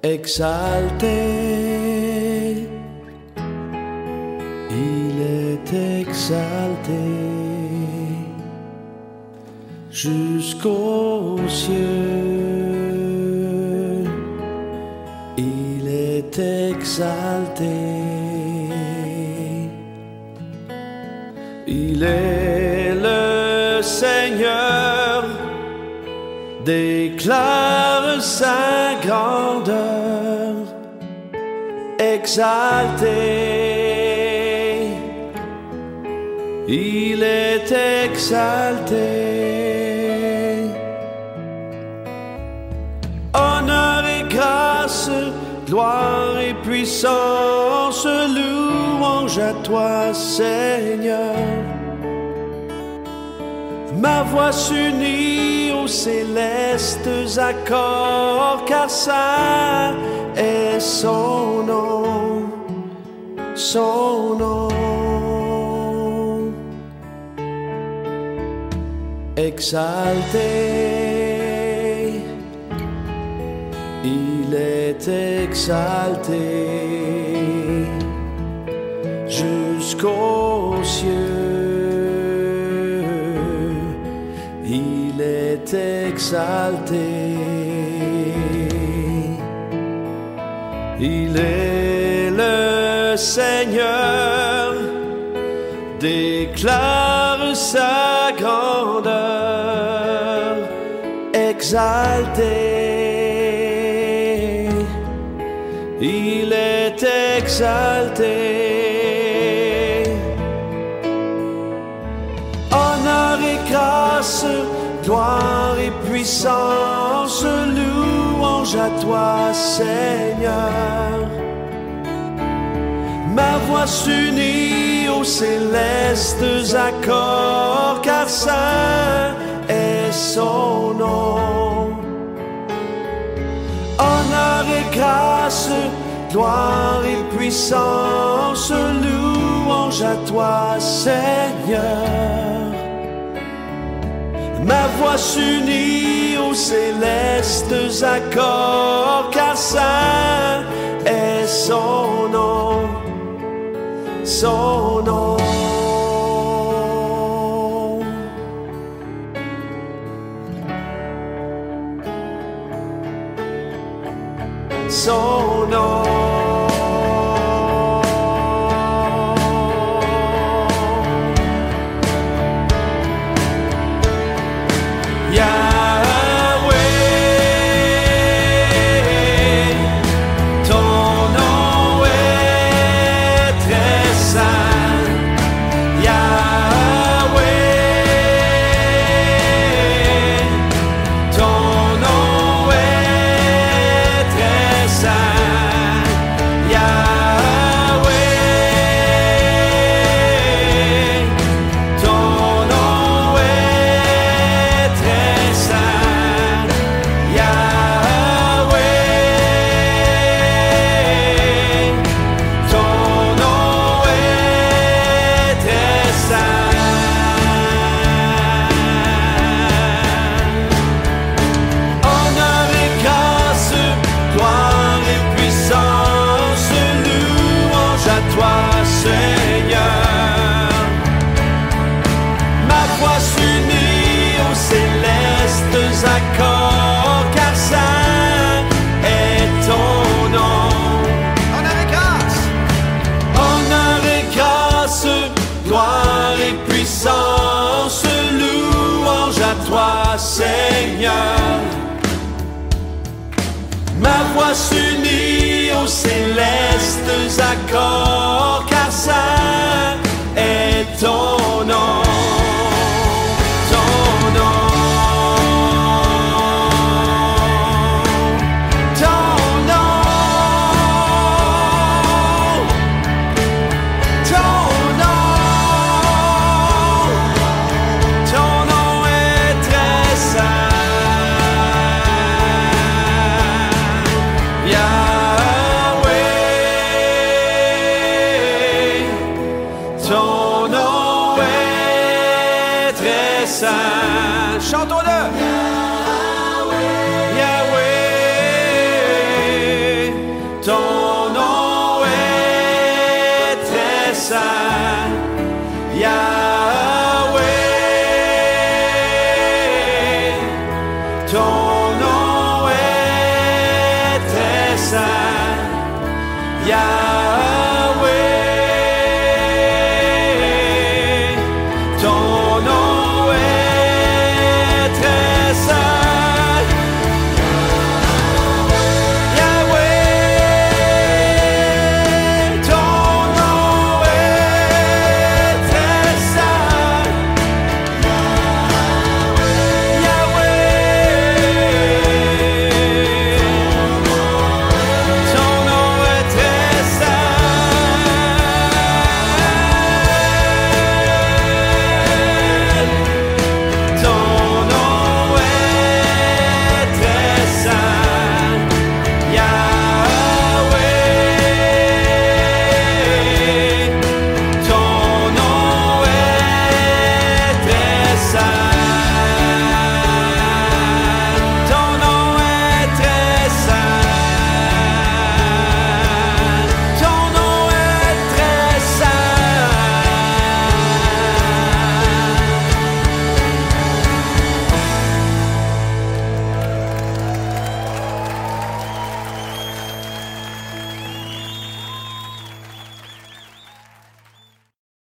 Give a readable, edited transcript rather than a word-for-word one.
exalté, il est exalté jusqu'aux cieux, il est exalté, il est le Seigneur, déclare sa grandeur, exalté, il est exalté. Honneur et grâce, gloire et puissance, louange à toi, Seigneur. Ma voix s'unit aux célestes accords, car saint est son nom, son nom. Exalté, il est exalté jusqu'aux cieux, il est exalté, il est le Seigneur, déclare sa grandeur, exalté, il est exalté. Honneur et grâce, gloire et puissance, louange à toi, Seigneur. Ma voix s'unit aux célestes accords, car saint est son nom. Honneur et grâce, gloire et puissance, louange à toi, Seigneur. Ma voix s'unit aux célestes accords, car saint est son nom, son nom. Son nom. Accords, car saint est ton nom. Honneur et grâce, honneur et grâce, gloire et puissance, louange à toi, Seigneur. Ma voix s'unit aux célestes accords, car saint est ton nom. Ton nom est très saint.